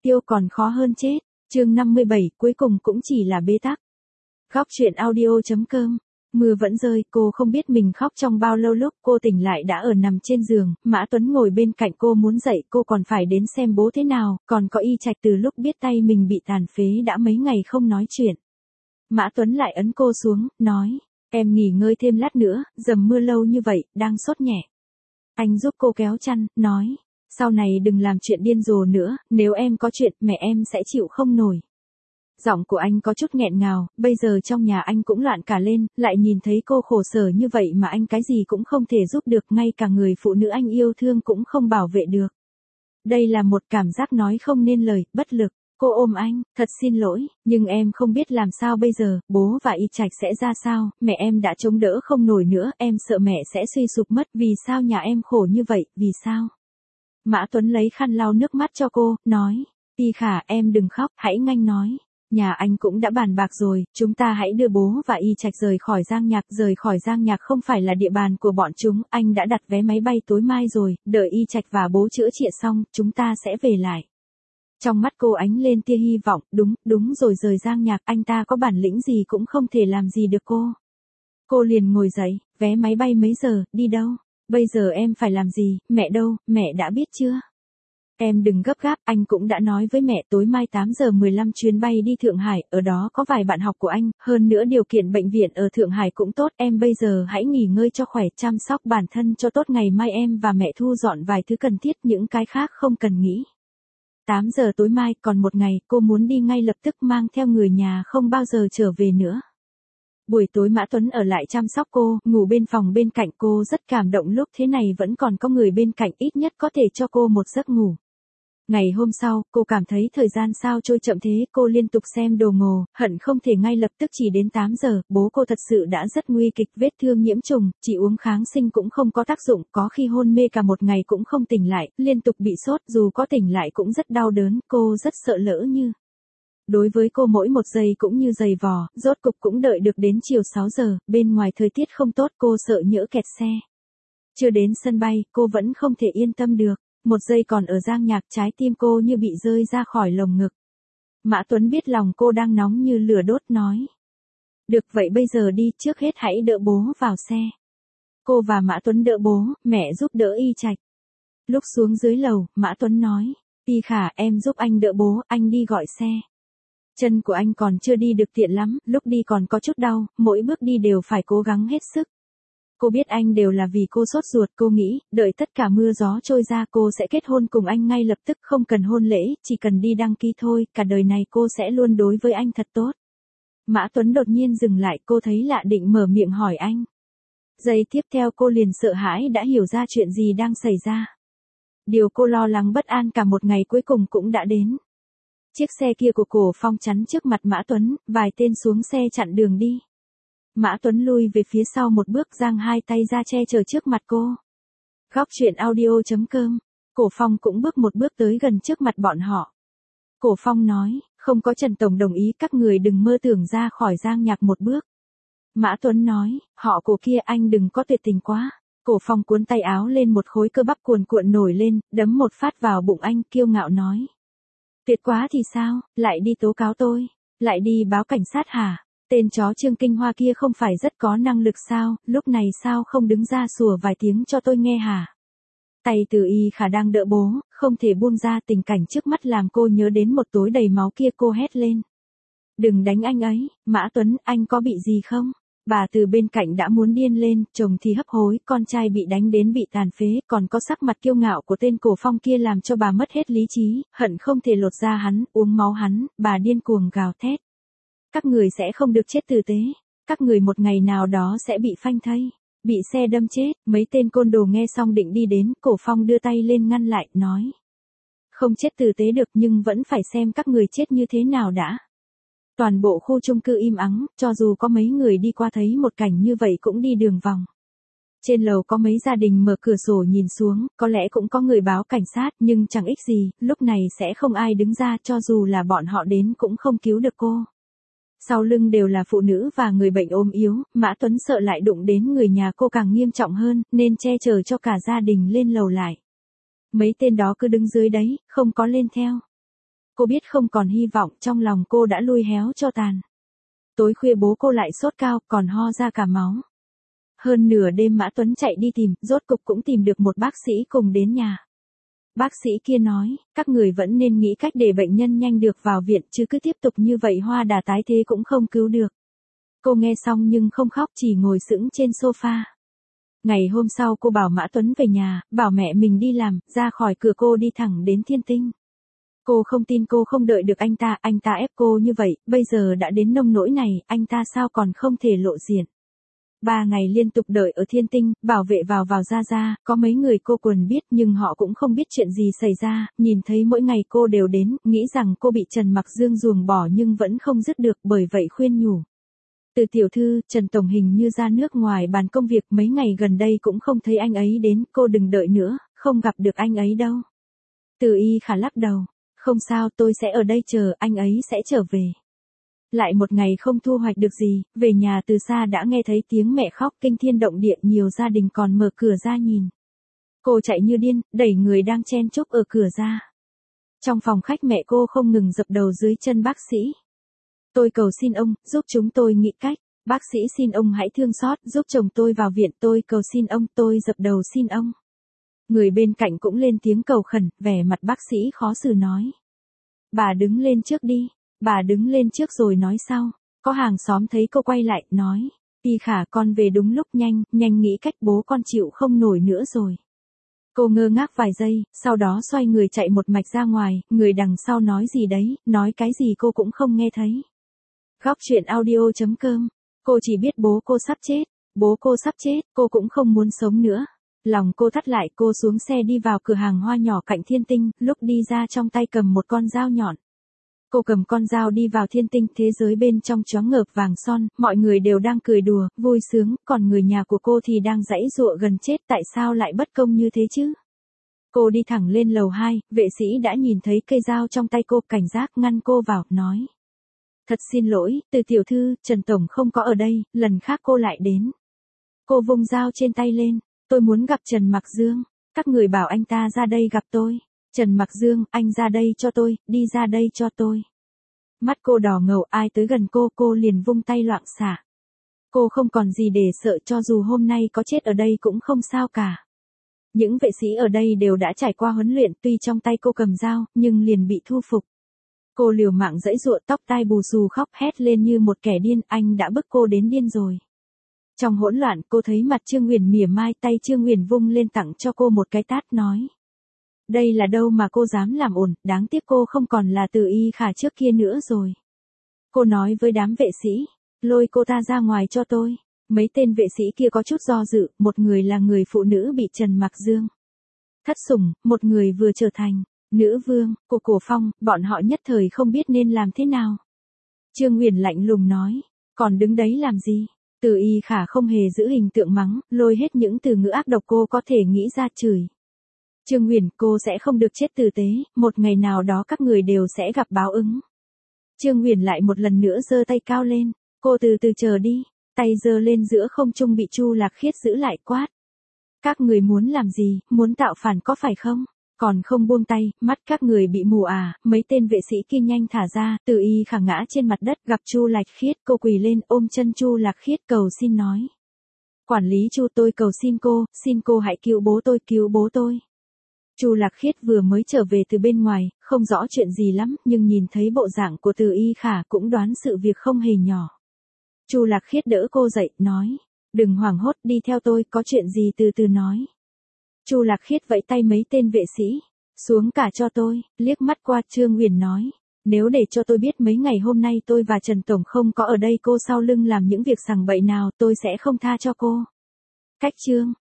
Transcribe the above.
tiêu còn khó hơn chết. Chương 57, cuối cùng cũng chỉ là bế tắc. Khóc chuyện audio.com. Mưa vẫn rơi, cô không biết mình khóc trong bao lâu, lúc cô tỉnh lại đã ở nằm trên giường, Mã Tuấn ngồi bên cạnh cô muốn dậy, cô còn phải đến xem bố thế nào, còn có Y Trạch từ lúc biết tay mình bị tàn phế đã mấy ngày không nói chuyện. Mã Tuấn lại ấn cô xuống, nói, em nghỉ ngơi thêm lát nữa, dầm mưa lâu như vậy, đang sốt nhẹ. Anh giúp cô kéo chăn, nói, sau này đừng làm chuyện điên rồ nữa, nếu em có chuyện, mẹ em sẽ chịu không nổi. Giọng của anh có chút nghẹn ngào, bây giờ trong nhà anh cũng loạn cả lên, lại nhìn thấy cô khổ sở như vậy mà anh cái gì cũng không thể giúp được, ngay cả người phụ nữ anh yêu thương cũng không bảo vệ được. Đây là một cảm giác nói không nên lời, bất lực. Cô ôm anh, thật xin lỗi, nhưng em không biết làm sao bây giờ, bố và Y Trạch sẽ ra sao, mẹ em đã chống đỡ không nổi nữa, em sợ mẹ sẽ suy sụp mất, vì sao nhà em khổ như vậy, vì sao? Mã Tuấn lấy khăn lau nước mắt cho cô, nói, Y Khả em đừng khóc, hãy nhanh nói. Nhà anh cũng đã bàn bạc rồi, chúng ta hãy đưa bố và Y Trạch rời khỏi Giang Nhạc không phải là địa bàn của bọn chúng, anh đã đặt vé máy bay tối mai rồi, đợi Y Trạch và bố chữa trị xong, chúng ta sẽ về lại. Trong mắt cô ánh lên tia hy vọng, đúng rồi, rời Giang Nhạc, anh ta có bản lĩnh gì cũng không thể làm gì được cô. Cô liền ngồi dậy, vé máy bay mấy giờ, đi đâu? Bây giờ em phải làm gì, mẹ đâu, mẹ đã biết chưa? Em đừng gấp gáp, anh cũng đã nói với mẹ tối mai 8 giờ 15 chuyến bay đi Thượng Hải, ở đó có vài bạn học của anh, hơn nữa điều kiện bệnh viện ở Thượng Hải cũng tốt, em bây giờ hãy nghỉ ngơi cho khỏe, chăm sóc bản thân cho tốt, ngày mai em và mẹ thu dọn vài thứ cần thiết, những cái khác không cần nghĩ. 8 giờ tối mai, còn một ngày, cô muốn đi ngay lập tức, mang theo người nhà không bao giờ trở về nữa. Buổi tối Mã Tuấn ở lại chăm sóc cô, ngủ bên phòng bên cạnh, cô rất cảm động lúc thế này vẫn còn có người bên cạnh, ít nhất có thể cho cô một giấc ngủ. Ngày hôm sau, cô cảm thấy thời gian sao trôi chậm thế, cô liên tục xem đồng hồ, hận không thể ngay lập tức chỉ đến 8 giờ, bố cô thật sự đã rất nguy kịch, vết thương nhiễm trùng, chỉ uống kháng sinh cũng không có tác dụng, có khi hôn mê cả một ngày cũng không tỉnh lại, liên tục bị sốt, dù có tỉnh lại cũng rất đau đớn, cô rất sợ lỡ như. Đối với cô mỗi một giây cũng như giày vò, rốt cục cũng đợi được đến chiều 6 giờ, bên ngoài thời tiết không tốt, cô sợ nhỡ kẹt xe. Chưa đến sân bay, cô vẫn không thể yên tâm được. Một giây còn ở Giang Nhạc, trái tim cô như bị rơi ra khỏi lồng ngực. Mã Tuấn biết lòng cô đang nóng như lửa đốt, nói. Được vậy bây giờ đi, trước hết hãy đỡ bố vào xe. Cô và Mã Tuấn đỡ bố, mẹ giúp đỡ Y Trạch. Lúc xuống dưới lầu, Mã Tuấn nói. Y Khả em giúp anh đỡ bố, anh đi gọi xe. Chân của anh còn chưa đi được tiện lắm, lúc đi còn có chút đau, mỗi bước đi đều phải cố gắng hết sức. Cô biết anh đều là vì cô sốt ruột, cô nghĩ, đợi tất cả mưa gió trôi ra cô sẽ kết hôn cùng anh ngay lập tức, không cần hôn lễ, chỉ cần đi đăng ký thôi, cả đời này cô sẽ luôn đối với anh thật tốt. Mã Tuấn đột nhiên dừng lại, cô thấy lạ định mở miệng hỏi anh. Giây tiếp theo cô liền sợ hãi đã hiểu ra chuyện gì đang xảy ra. Điều cô lo lắng bất an cả một ngày cuối cùng cũng đã đến. Chiếc xe kia của Cổ Phong chắn trước mặt Mã Tuấn, vài tên xuống xe chặn đường đi. Mã Tuấn lui về phía sau một bước, giang hai tay ra che chở trước mặt cô. Khóc chuyện audio.com. Cổ Phong cũng bước một bước tới gần trước mặt bọn họ. Cổ Phong nói, không có Trần Tổng đồng ý các người đừng mơ tưởng ra khỏi Giang Nhạc một bước. Mã Tuấn nói, họ Cổ kia anh đừng có tuyệt tình quá. Cổ Phong cuốn tay áo lên, một khối cơ bắp cuồn cuộn nổi lên, đấm một phát vào bụng anh, kiêu ngạo nói. Tuyệt quá thì sao, lại đi tố cáo tôi, lại đi báo cảnh sát hả? Tên chó Trương Kinh Hoa kia không phải rất có năng lực sao, lúc này sao không đứng ra sủa vài tiếng cho tôi nghe hả? Tay Từ Y Khả đang đỡ bố, không thể buông ra, tình cảnh trước mắt làm cô nhớ đến một tối đầy máu kia, cô hét lên. Đừng đánh anh ấy, Mã Tuấn, anh có bị gì không? Bà Từ bên cạnh đã muốn điên lên, chồng thì hấp hối, con trai bị đánh đến bị tàn phế, còn có sắc mặt kiêu ngạo của tên Cổ Phong kia làm cho bà mất hết lý trí, hận không thể lột da hắn, uống máu hắn, bà điên cuồng gào thét. Các người sẽ không được chết tử tế, các người một ngày nào đó sẽ bị phanh thây, bị xe đâm chết. Mấy tên côn đồ nghe xong định đi đến, Cổ Phong đưa tay lên ngăn lại, nói. Không chết tử tế được nhưng vẫn phải xem các người chết như thế nào đã. Toàn bộ khu chung cư im ắng, cho dù có mấy người đi qua thấy một cảnh như vậy cũng đi đường vòng. Trên lầu có mấy gia đình mở cửa sổ nhìn xuống, có lẽ cũng có người báo cảnh sát nhưng chẳng ích gì, lúc này sẽ không ai đứng ra, cho dù là bọn họ đến cũng không cứu được cô. Sau lưng đều là phụ nữ và người bệnh ốm yếu, Mã Tuấn sợ lại đụng đến người nhà cô càng nghiêm trọng hơn, nên che chở cho cả gia đình lên lầu lại. Mấy tên đó cứ đứng dưới đấy, không có lên theo. Cô biết không còn hy vọng, trong lòng cô đã lui héo cho tàn. Tối khuya bố cô lại sốt cao, còn ho ra cả máu. Hơn nửa đêm Mã Tuấn chạy đi tìm, rốt cục cũng tìm được một bác sĩ cùng đến nhà. Bác sĩ kia nói, các người vẫn nên nghĩ cách để bệnh nhân nhanh được vào viện, chứ cứ tiếp tục như vậy hoa đà tái thế cũng không cứu được. Cô nghe xong nhưng không khóc, chỉ ngồi sững trên sofa. Ngày hôm sau cô bảo Mã Tuấn về nhà, bảo mẹ mình đi làm, ra khỏi cửa cô đi thẳng đến Thiên Tinh. Cô không tin cô không đợi được anh ta ép cô như vậy, bây giờ đã đến nông nỗi này, anh ta sao còn không thể lộ diện. 3 ngày liên tục đợi ở Thiên Tinh, bảo vệ vào ra, có mấy người cô quần biết nhưng họ cũng không biết chuyện gì xảy ra, nhìn thấy mỗi ngày cô đều đến, nghĩ rằng cô bị Trần Mặc Dương ruồng bỏ nhưng vẫn không dứt được, bởi vậy khuyên nhủ. Từ tiểu thư, Trần Tổng hình như ra nước ngoài bàn công việc, mấy ngày gần đây cũng không thấy anh ấy đến, cô đừng đợi nữa, không gặp được anh ấy đâu. Từ Y Khả lắc đầu, không sao, tôi sẽ ở đây chờ, anh ấy sẽ trở về. Lại một ngày không thu hoạch được gì, về nhà từ xa đã nghe thấy tiếng mẹ khóc kinh thiên động địa, nhiều gia đình còn mở cửa ra nhìn. Cô chạy như điên, đẩy người đang chen chúc ở cửa ra. Trong phòng khách mẹ cô không ngừng dập đầu dưới chân bác sĩ. Tôi cầu xin ông, giúp chúng tôi nghĩ cách. Bác sĩ xin ông hãy thương xót, giúp chồng tôi vào viện, tôi cầu xin ông, tôi dập đầu xin ông. Người bên cạnh cũng lên tiếng cầu khẩn, vẻ mặt bác sĩ khó xử nói. Bà đứng lên trước đi, bà đứng lên trước rồi nói sau. Có hàng xóm thấy cô quay lại, nói. Y Khả, con về đúng lúc, nhanh nghĩ cách, bố con chịu không nổi nữa rồi. Cô ngơ ngác vài giây, sau đó xoay người chạy một mạch ra ngoài, người đằng sau nói gì đấy, nói cái gì cô cũng không nghe thấy. Góc truyện audio.com. Cô chỉ biết bố cô sắp chết, bố cô sắp chết, cô cũng không muốn sống nữa. Lòng cô thắt lại, cô xuống xe đi vào cửa hàng hoa nhỏ cạnh Thiên Tinh, lúc đi ra trong tay cầm một con dao nhọn. Cô cầm con dao đi vào Thiên Tinh, thế giới bên trong choáng ngợp vàng son, mọi người đều đang cười đùa, vui sướng, còn người nhà của cô thì đang giãy giụa gần chết, tại sao lại bất công như thế chứ? Cô đi thẳng lên lầu 2, vệ sĩ đã nhìn thấy cây dao trong tay cô, cảnh giác ngăn cô vào, nói. Thật xin lỗi, Từ tiểu thư, Trần Tổng không có ở đây, lần khác cô lại đến. Cô vung dao trên tay lên, tôi muốn gặp Trần Mặc Dương, các người bảo anh ta ra đây gặp tôi. Trần Mặc Dương, anh ra đây cho tôi, đi ra đây cho tôi. Mắt cô đỏ ngầu, ai tới gần cô liền vung tay loạng xạ. Cô không còn gì để sợ, cho dù hôm nay có chết ở đây cũng không sao cả. Những vệ sĩ ở đây đều đã trải qua huấn luyện, tuy trong tay cô cầm dao, nhưng liền bị thu phục. Cô liều mạng giãy giụa, tóc tai bù xù, khóc hét lên như một kẻ điên, anh đã bức cô đến điên rồi. Trong hỗn loạn, cô thấy mặt Trương Huyền mỉa mai, tay Trương Huyền vung lên tặng cho cô một cái tát, nói. Đây là đâu mà cô dám làm ổn, đáng tiếc cô không còn là Từ Y Khả trước kia nữa rồi. Cô nói với đám vệ sĩ, lôi cô ta ra ngoài cho tôi. Mấy tên vệ sĩ kia có chút do dự, một người là người phụ nữ bị Trần Mặc Dương thất sủng, một người vừa trở thành nữ vương của Cổ Phong, bọn họ nhất thời không biết nên làm thế nào. Trương Huyền lạnh lùng nói, còn đứng đấy làm gì? Từ Y Khả không hề giữ hình tượng mắng, lôi hết những từ ngữ ác độc cô có thể nghĩ ra chửi. Trương Huyền, cô sẽ không được chết tử tế, một ngày nào đó các người đều sẽ gặp báo ứng. Trương Huyền lại một lần nữa giơ tay cao lên, cô từ từ chờ đi, tay giơ lên giữa không trung bị Chu Lạc Khiết giữ lại, quát. Các người muốn làm gì, muốn tạo phản có phải không? Còn không buông tay, mắt các người bị mù à? Mấy tên vệ sĩ kia nhanh thả ra, Từ Y Khả ngã trên mặt đất, gặp Chu Lạc Khiết, cô quỳ lên ôm chân Chu Lạc Khiết cầu xin nói. Quản lý Chu, tôi cầu xin cô hãy cứu bố tôi. Chu Lạc Khiết vừa mới trở về từ bên ngoài, không rõ chuyện gì lắm, nhưng nhìn thấy bộ dạng của Từ Y Khả cũng đoán sự việc không hề nhỏ. Chu Lạc Khiết đỡ cô dậy, nói, đừng hoảng hốt, đi theo tôi, có chuyện gì từ từ nói. Chu Lạc Khiết vẫy tay mấy tên vệ sĩ, xuống cả cho tôi, liếc mắt qua Trương Huyền nói, nếu để cho tôi biết mấy ngày hôm nay tôi và Trần Tổng không có ở đây, cô sau lưng làm những việc sằng bậy nào, tôi sẽ không tha cho cô. Cách chương